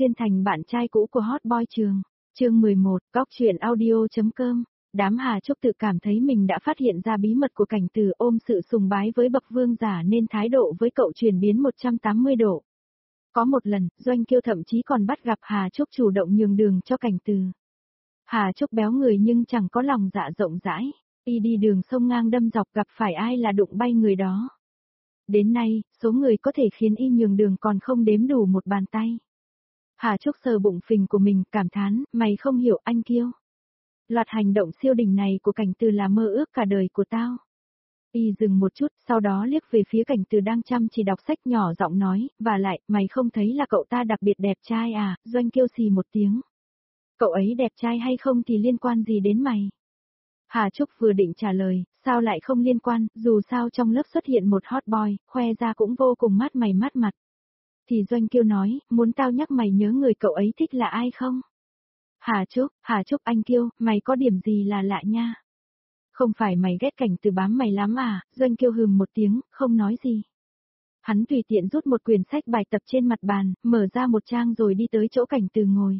xuyên thành bạn trai cũ của hot boy trường. Chương 11, Góc truyện audio.com. Đám Hà Trúc tự cảm thấy mình đã phát hiện ra bí mật của Cảnh Từ, ôm sự sùng bái với bậc vương giả nên thái độ với cậu chuyển biến 180 độ. Có một lần, Doanh Kiêu thậm chí còn bắt gặp Hà Trúc chủ động nhường đường cho Cảnh Từ. Hà Trúc béo người nhưng chẳng có lòng dạ rộng rãi, y đi đường sông ngang đâm dọc gặp phải ai là đụng bay người đó. Đến nay, số người có thể khiến y nhường đường còn không đếm đủ một bàn tay. Hà Trúc sờ bụng phình của mình, cảm thán, mày không hiểu anh Kiêu. Loạt hành động siêu đỉnh này của Cảnh Từ là mơ ước cả đời của tao. Y dừng một chút, sau đó liếc về phía Cảnh Từ đang chăm chỉ đọc sách, nhỏ giọng nói, và lại, mày không thấy là cậu ta đặc biệt đẹp trai à? Doanh Kiêu xì một tiếng. Cậu ấy đẹp trai hay không thì liên quan gì đến mày? Hà Trúc vừa định trả lời, sao lại không liên quan, dù sao trong lớp xuất hiện một hot boy, khoe ra cũng vô cùng mát mày mát mặt. Thì Doanh Kiêu nói, muốn tao nhắc mày nhớ người cậu ấy thích là ai không? Hà Trúc anh Kiêu, mày có điểm gì là lạ nha? Không phải mày ghét Cảnh Từ bám mày lắm à? Doanh Kiêu hừm một tiếng, không nói gì. Hắn tùy tiện rút một quyển sách bài tập trên mặt bàn, mở ra một trang rồi đi tới chỗ Cảnh Từ ngồi.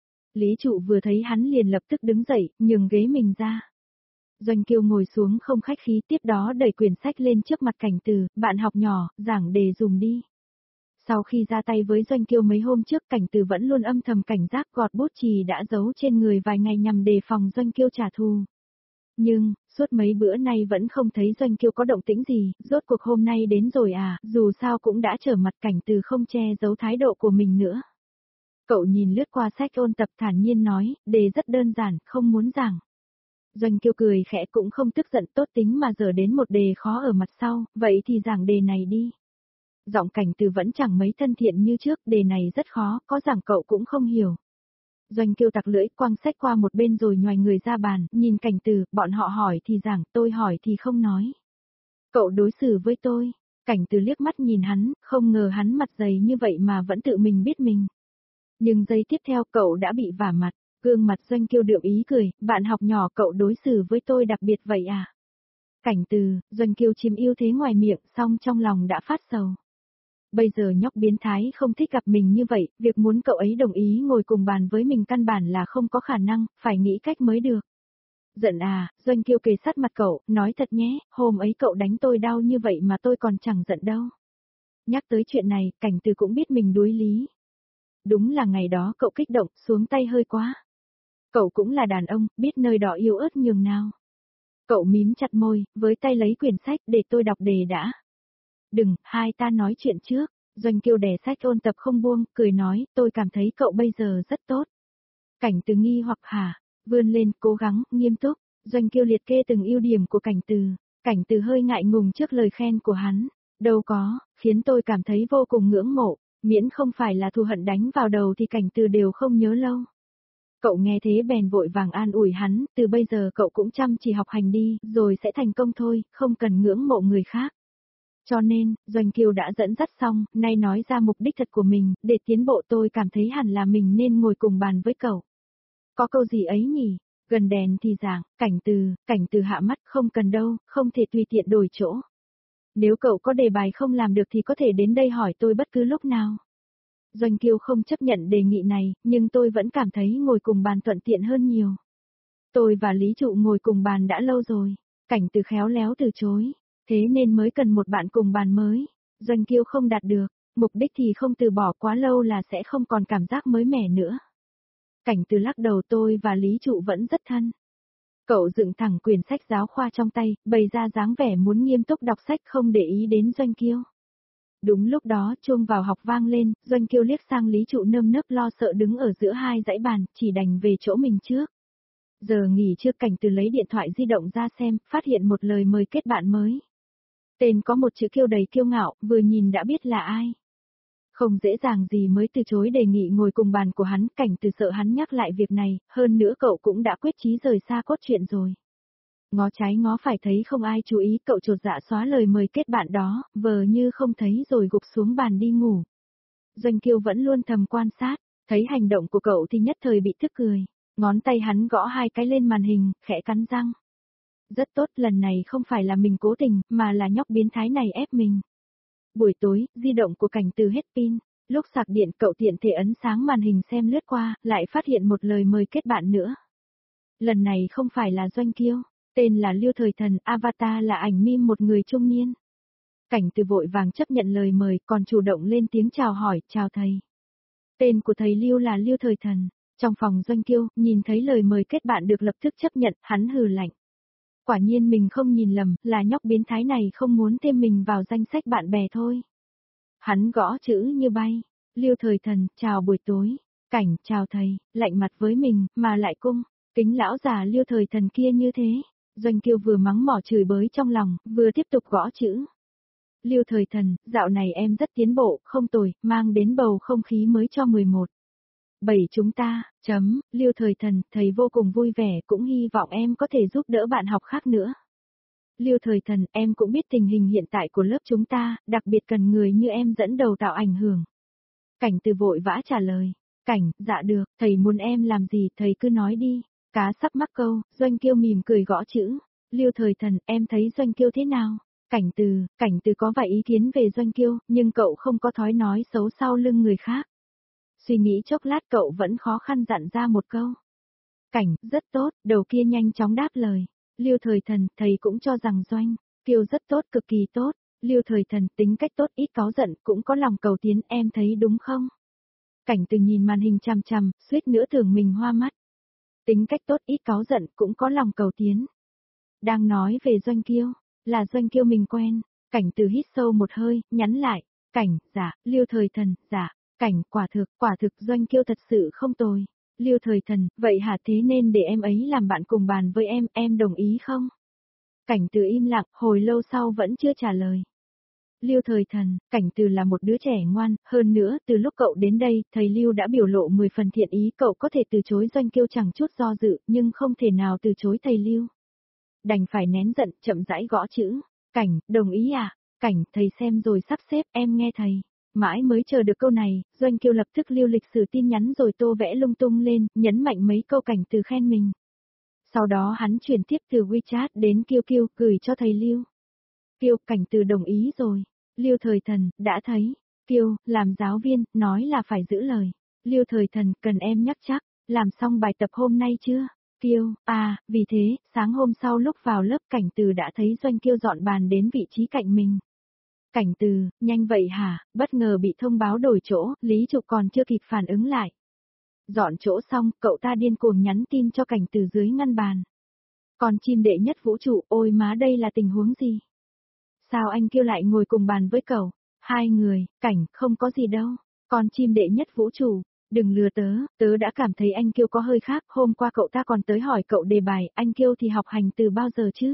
Lý Trụ vừa thấy hắn liền lập tức đứng dậy, nhường ghế mình ra. Doanh Kiêu ngồi xuống không khách khí, tiếp đó đẩy quyển sách lên trước mặt Cảnh Từ, bạn học nhỏ, giảng đề dùng đi. Sau khi ra tay với Doanh Kiêu mấy hôm trước, Cảnh Từ vẫn luôn âm thầm cảnh giác, gọt bút chì đã giấu trên người vài ngày nhằm đề phòng Doanh Kiêu trả thù. Nhưng, suốt mấy bữa nay vẫn không thấy Doanh Kiêu có động tĩnh gì, rốt cuộc hôm nay đến rồi à, dù sao cũng đã trở mặt. Cảnh Từ không che giấu thái độ của mình nữa. Cậu nhìn lướt qua sách ôn tập thản nhiên nói, đề rất đơn giản, không muốn giảng. Doanh Kiêu cười khẽ cũng không tức giận, tốt tính mà giờ đến một đề khó ở mặt sau, vậy thì giảng đề này đi. Giọng Cảnh Từ vẫn chẳng mấy thân thiện như trước, đề này rất khó, có giảng cậu cũng không hiểu. Doanh Kiêu tặc lưỡi, quăng sách qua một bên rồi nhoài người ra bàn, nhìn Cảnh Từ, bọn họ hỏi thì giảng, tôi hỏi thì không nói. Cậu đối xử với tôi. Cảnh Từ liếc mắt nhìn hắn, không ngờ hắn mặt dày như vậy mà vẫn tự mình biết mình. Nhưng giây tiếp theo cậu đã bị vả mặt, gương mặt Doanh Kiêu đượm ý cười, bạn học nhỏ cậu đối xử với tôi đặc biệt vậy à? Cảnh Từ, Doanh Kiêu chiếm ưu thế ngoài miệng, song trong lòng đã phát sầu. Bây giờ nhóc biến thái không thích gặp mình như vậy, việc muốn cậu ấy đồng ý ngồi cùng bàn với mình căn bản là không có khả năng, phải nghĩ cách mới được. Giận à? Doanh Kiêu kề sát mặt cậu, nói thật nhé, hôm ấy cậu đánh tôi đau như vậy mà tôi còn chẳng giận đâu. Nhắc tới chuyện này, Cảnh Từ cũng biết mình đuối lý. Đúng là ngày đó cậu kích động, xuống tay hơi quá. Cậu cũng là đàn ông, biết nơi đỏ yếu ớt nhường nào. Cậu mím chặt môi, với tay lấy quyển sách, để tôi đọc đề đã. Đừng, hai ta nói chuyện trước. Doanh Kiêu đè sách ôn tập không buông, cười nói, tôi cảm thấy cậu bây giờ rất tốt. Cảnh Từ nghi hoặc hả, vươn lên, cố gắng, nghiêm túc. Doanh Kiêu liệt kê từng ưu điểm của Cảnh Từ. Cảnh Từ hơi ngại ngùng trước lời khen của hắn. Đâu có, khiến tôi cảm thấy vô cùng ngưỡng mộ, miễn không phải là thù hận đánh vào đầu thì Cảnh Từ đều không nhớ lâu. Cậu nghe thế bèn vội vàng an ủi hắn, từ bây giờ cậu cũng chăm chỉ học hành đi, rồi sẽ thành công thôi, không cần ngưỡng mộ người khác. Cho nên, Doanh Kiêu đã dẫn dắt xong, nay nói ra mục đích thật của mình, để tiến bộ tôi cảm thấy hẳn là mình nên ngồi cùng bàn với cậu. Có câu gì ấy nhỉ? Gần đèn thì giảng, Cảnh Từ hạ mắt, không cần đâu, không thể tùy tiện đổi chỗ. Nếu cậu có đề bài không làm được thì có thể đến đây hỏi tôi bất cứ lúc nào. Doanh Kiêu không chấp nhận đề nghị này, nhưng tôi vẫn cảm thấy ngồi cùng bàn thuận tiện hơn nhiều. Tôi và Lý Trụ ngồi cùng bàn đã lâu rồi. Cảnh Từ khéo léo từ chối. Thế nên mới cần một bạn cùng bàn mới. Doanh Kiêu không đạt được, mục đích thì không từ bỏ quá lâu là sẽ không còn cảm giác mới mẻ nữa. Cảnh Từ lắc đầu, tôi và Lý Trụ vẫn rất thân. Cậu dựng thẳng quyển sách giáo khoa trong tay, bày ra dáng vẻ muốn nghiêm túc đọc sách không để ý đến Doanh Kiêu. Đúng lúc đó chuông vào học vang lên, Doanh Kiêu liếc sang Lý Trụ nơm nớp lo sợ đứng ở giữa hai dãy bàn, chỉ đành về chỗ mình trước. Giờ nghỉ trưa, Cảnh Từ lấy điện thoại di động ra xem, phát hiện một lời mời kết bạn mới. Tên có một chữ Kiêu đầy kiêu ngạo, vừa nhìn đã biết là ai. Không dễ dàng gì mới từ chối đề nghị ngồi cùng bàn của hắn, Cảnh Từ sợ hắn nhắc lại việc này, hơn nữa cậu cũng đã quyết chí rời xa cốt truyện rồi. Ngó trái ngó phải thấy không ai chú ý, cậu chột dạ xóa lời mời kết bạn đó, vờ như không thấy rồi gục xuống bàn đi ngủ. Doanh Kiêu vẫn luôn thầm quan sát, thấy hành động của cậu thì nhất thời bị tức cười. Ngón tay hắn gõ hai cái lên màn hình, khẽ cắn răng. Rất tốt, lần này không phải là mình cố tình, mà là nhóc biến thái này ép mình. Buổi tối, di động của Cảnh Từ hết pin. Lúc sạc điện cậu tiện thể ấn sáng màn hình xem lướt qua, lại phát hiện một lời mời kết bạn nữa. Lần này không phải là Doanh Kiêu, tên là Lưu Thời Thần, avatar là ảnh meme một người trung niên. Cảnh Từ vội vàng chấp nhận lời mời, còn chủ động lên tiếng chào hỏi, chào thầy. Tên của thầy Lưu là Lưu Thời Thần. Trong phòng Doanh Kiêu, nhìn thấy lời mời kết bạn được lập tức chấp nhận, hắn hừ lạnh. Quả nhiên mình không nhìn lầm, là nhóc biến thái này không muốn thêm mình vào danh sách bạn bè thôi. Hắn gõ chữ như bay. Lưu Thời Thần, chào buổi tối. Cảnh, chào thầy, lạnh mặt với mình, mà lại cung. Kính lão già Lưu Thời Thần kia như thế. Doanh Kiêu vừa mắng mỏ chửi bới trong lòng, vừa tiếp tục gõ chữ. Lưu Thời Thần, dạo này em rất tiến bộ, không tồi, mang đến bầu không khí mới cho 11. 7 chúng ta, Lưu Thời Thần, thầy vô cùng vui vẻ, cũng hy vọng em có thể giúp đỡ bạn học khác nữa. Lưu Thời Thần, em cũng biết tình hình hiện tại của lớp chúng ta, đặc biệt cần người như em dẫn đầu tạo ảnh hưởng. Cảnh Từ vội vã trả lời. Cảnh, dạ được, thầy muốn em làm gì thầy cứ nói đi. Cá sắp mắc câu, Doanh Kiêu mỉm cười gõ chữ. Lưu Thời Thần, em thấy Doanh Kiêu thế nào? Cảnh Từ có vài ý kiến về Doanh Kiêu, nhưng cậu không có thói nói xấu sau lưng người khác. Suy nghĩ chốc lát cậu vẫn khó khăn dặn ra một câu. Cảnh, rất tốt, đầu kia nhanh chóng đáp lời. Lưu Thời Thần, thầy cũng cho rằng Doanh Kiêu rất tốt, cực kỳ tốt. Lưu Thời Thần, tính cách tốt, ít cáu giận, cũng có lòng cầu tiến, em thấy đúng không? Cảnh Từ nhìn màn hình chằm chằm, suýt nữa tưởng mình hoa mắt. Tính cách tốt, ít cáu giận, cũng có lòng cầu tiến. Đang nói về Doanh Kiêu, là Doanh Kiêu mình quen. Cảnh Từ hít sâu một hơi, nhắn lại. Cảnh, dạ, Lưu Thời Thần, dạ. Cảnh, quả thực Doanh Kiêu thật sự không tồi. Lưu Thời Thần, vậy hả, thế nên để em ấy làm bạn cùng bàn với em đồng ý không? Cảnh Từ im lặng, hồi lâu sau vẫn chưa trả lời. Lưu Thời Thần, Cảnh Từ là một đứa trẻ ngoan, hơn nữa, từ lúc cậu đến đây, thầy Lưu đã biểu lộ 10 phần thiện ý, cậu có thể từ chối Doanh Kiêu chẳng chút do dự, nhưng không thể nào từ chối thầy Lưu. Đành phải nén giận, chậm rãi gõ chữ. Cảnh, đồng ý à? Cảnh, thầy xem rồi sắp xếp, em nghe thầy. Mãi mới chờ được câu này, Doanh Kiêu lập tức lưu lịch sử tin nhắn rồi tô vẽ lung tung lên, nhấn mạnh mấy câu Cảnh Từ khen mình. Sau đó hắn chuyển tiếp từ WeChat đến Kiêu gửi cho thầy Lưu. Cảnh Từ đồng ý rồi. Lưu Thời Thần, đã thấy. Làm giáo viên, nói là phải giữ lời. Lưu Thời Thần, cần em nhắc chắc, làm xong bài tập hôm nay chưa? Vì thế, sáng hôm sau lúc vào lớp Cảnh Từ đã thấy Doanh Kiêu dọn bàn đến vị trí cạnh mình. Cảnh Từ, nhanh vậy hả? Bất ngờ bị thông báo đổi chỗ, Lý Trục còn chưa kịp phản ứng lại. Dọn chỗ xong, cậu ta điên cuồng nhắn tin cho Cảnh Từ dưới ngăn bàn. Còn chim đệ nhất vũ trụ, ôi má đây là tình huống gì? Sao anh Kiêu lại ngồi cùng bàn với cậu? Hai người, Cảnh, không có gì đâu. Còn chim đệ nhất vũ trụ, đừng lừa tớ đã cảm thấy anh Kiêu có hơi khác, hôm qua cậu ta còn tới hỏi cậu đề bài, anh Kiêu thì học hành từ bao giờ chứ?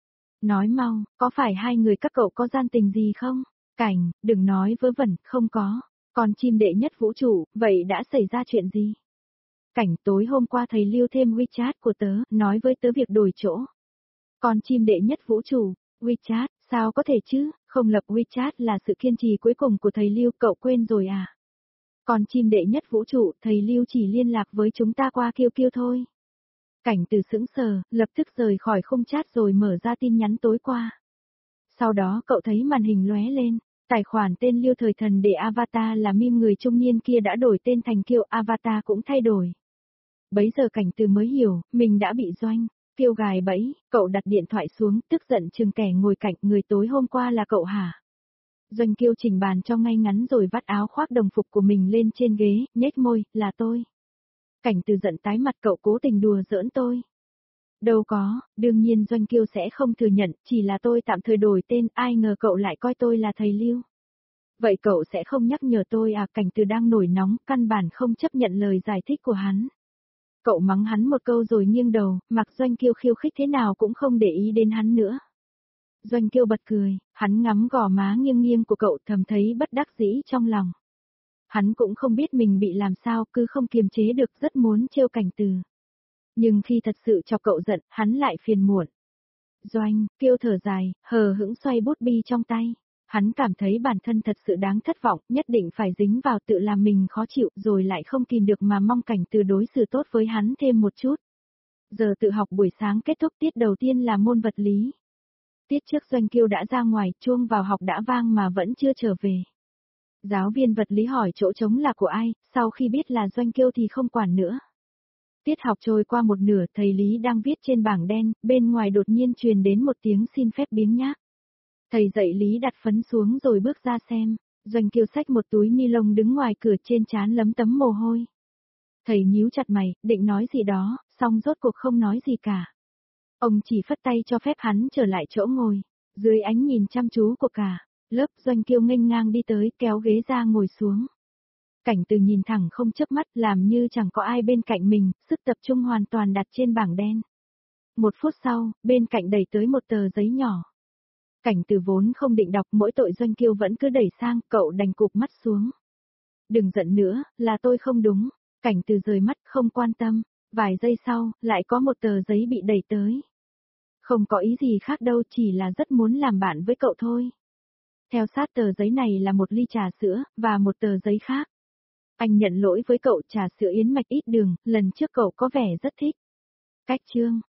Nói mau, có phải hai người các cậu có gian tình gì không? Cảnh, đừng nói vớ vẩn, không có. Còn chim đệ nhất vũ trụ, vậy đã xảy ra chuyện gì? Cảnh, tối hôm qua thầy Lưu thêm WeChat của tớ, nói với tớ việc đổi chỗ. Còn chim đệ nhất vũ trụ, WeChat, sao có thể chứ, không lập WeChat là sự kiên trì cuối cùng của thầy Lưu, cậu quên rồi à? Còn chim đệ nhất vũ trụ, thầy Lưu chỉ liên lạc với chúng ta qua Kiêu thôi. Cảnh Từ sững sờ, lập tức rời khỏi khung chat rồi mở ra tin nhắn tối qua. Sau đó cậu thấy màn hình lóe lên, tài khoản tên Lưu Thời Thần để avatar là meme người trung niên kia đã đổi tên thành Kiêu, avatar cũng thay đổi. Bấy giờ Cảnh Từ mới hiểu, mình đã bị Doanh Kiêu gài bẫy, cậu đặt điện thoại xuống, tức giận chừng kẻ ngồi cạnh, người tối hôm qua là cậu hả? Doanh Kiêu chỉnh bàn cho ngay ngắn rồi vắt áo khoác đồng phục của mình lên trên ghế, nhếch môi, là tôi. Cảnh Từ giận tái mặt, cậu cố tình đùa giỡn tôi. Đâu có, đương nhiên Doanh Kiêu sẽ không thừa nhận, chỉ là tôi tạm thời đổi tên, ai ngờ cậu lại coi tôi là thầy Lưu. Vậy cậu sẽ không nhắc nhở tôi à? Cảnh Từ đang nổi nóng, căn bản không chấp nhận lời giải thích của hắn. Cậu mắng hắn một câu rồi nghiêng đầu, mặc Doanh Kiêu khiêu khích thế nào cũng không để ý đến hắn nữa. Doanh Kiêu bật cười, hắn ngắm gò má nghiêng nghiêng của cậu, thầm thấy bất đắc dĩ trong lòng. Hắn cũng không biết mình bị làm sao, cứ không kiềm chế được, rất muốn trêu Cảnh Từ. Nhưng khi thật sự chọc cậu giận, hắn lại phiền muộn. Doanh Kiêu thở dài, hờ hững xoay bút bi trong tay. Hắn cảm thấy bản thân thật sự đáng thất vọng, nhất định phải dính vào tự làm mình khó chịu, rồi lại không kìm được mà mong Cảnh Từ đối xử tốt với hắn thêm một chút. Giờ tự học buổi sáng kết thúc, tiết đầu tiên là môn vật lý. Tiết trước Doanh Kiêu đã ra ngoài, chuông vào học đã vang mà vẫn chưa trở về. Giáo viên vật lý hỏi chỗ trống là của ai, sau khi biết là Doanh Kiêu thì không quản nữa. Tiết học trôi qua một nửa, thầy Lý đang viết trên bảng đen, bên ngoài đột nhiên truyền đến một tiếng xin phép biếng nhác. Thầy dạy Lý đặt phấn xuống rồi bước ra xem. Doanh Kiêu xách một túi ni lông đứng ngoài cửa, trên trán lấm tấm mồ hôi. Thầy nhíu chặt mày, định nói gì đó, song rốt cuộc không nói gì cả. Ông chỉ phất tay cho phép hắn trở lại chỗ ngồi. Dưới ánh nhìn chăm chú của cả lớp, Doanh Kiêu nghênh ngang đi tới, kéo ghế ra ngồi xuống. Cảnh Từ nhìn thẳng không chớp mắt, làm như chẳng có ai bên cạnh mình, sức tập trung hoàn toàn đặt trên bảng đen. Một phút sau, bên cạnh đẩy tới một tờ giấy nhỏ. Cảnh Từ vốn không định đọc, mỗi tội Doanh Kiêu vẫn cứ đẩy sang, cậu đành cụp mắt xuống. Đừng giận nữa, là tôi không đúng. Cảnh Từ rời mắt không quan tâm. Vài giây sau, lại có một tờ giấy bị đẩy tới. Không có ý gì khác đâu, chỉ là rất muốn làm bạn với cậu thôi. Theo sát tờ giấy này là một ly trà sữa, và một tờ giấy khác. Anh nhận lỗi với cậu, trà sữa yến mạch ít đường, lần trước cậu có vẻ rất thích. Cách chương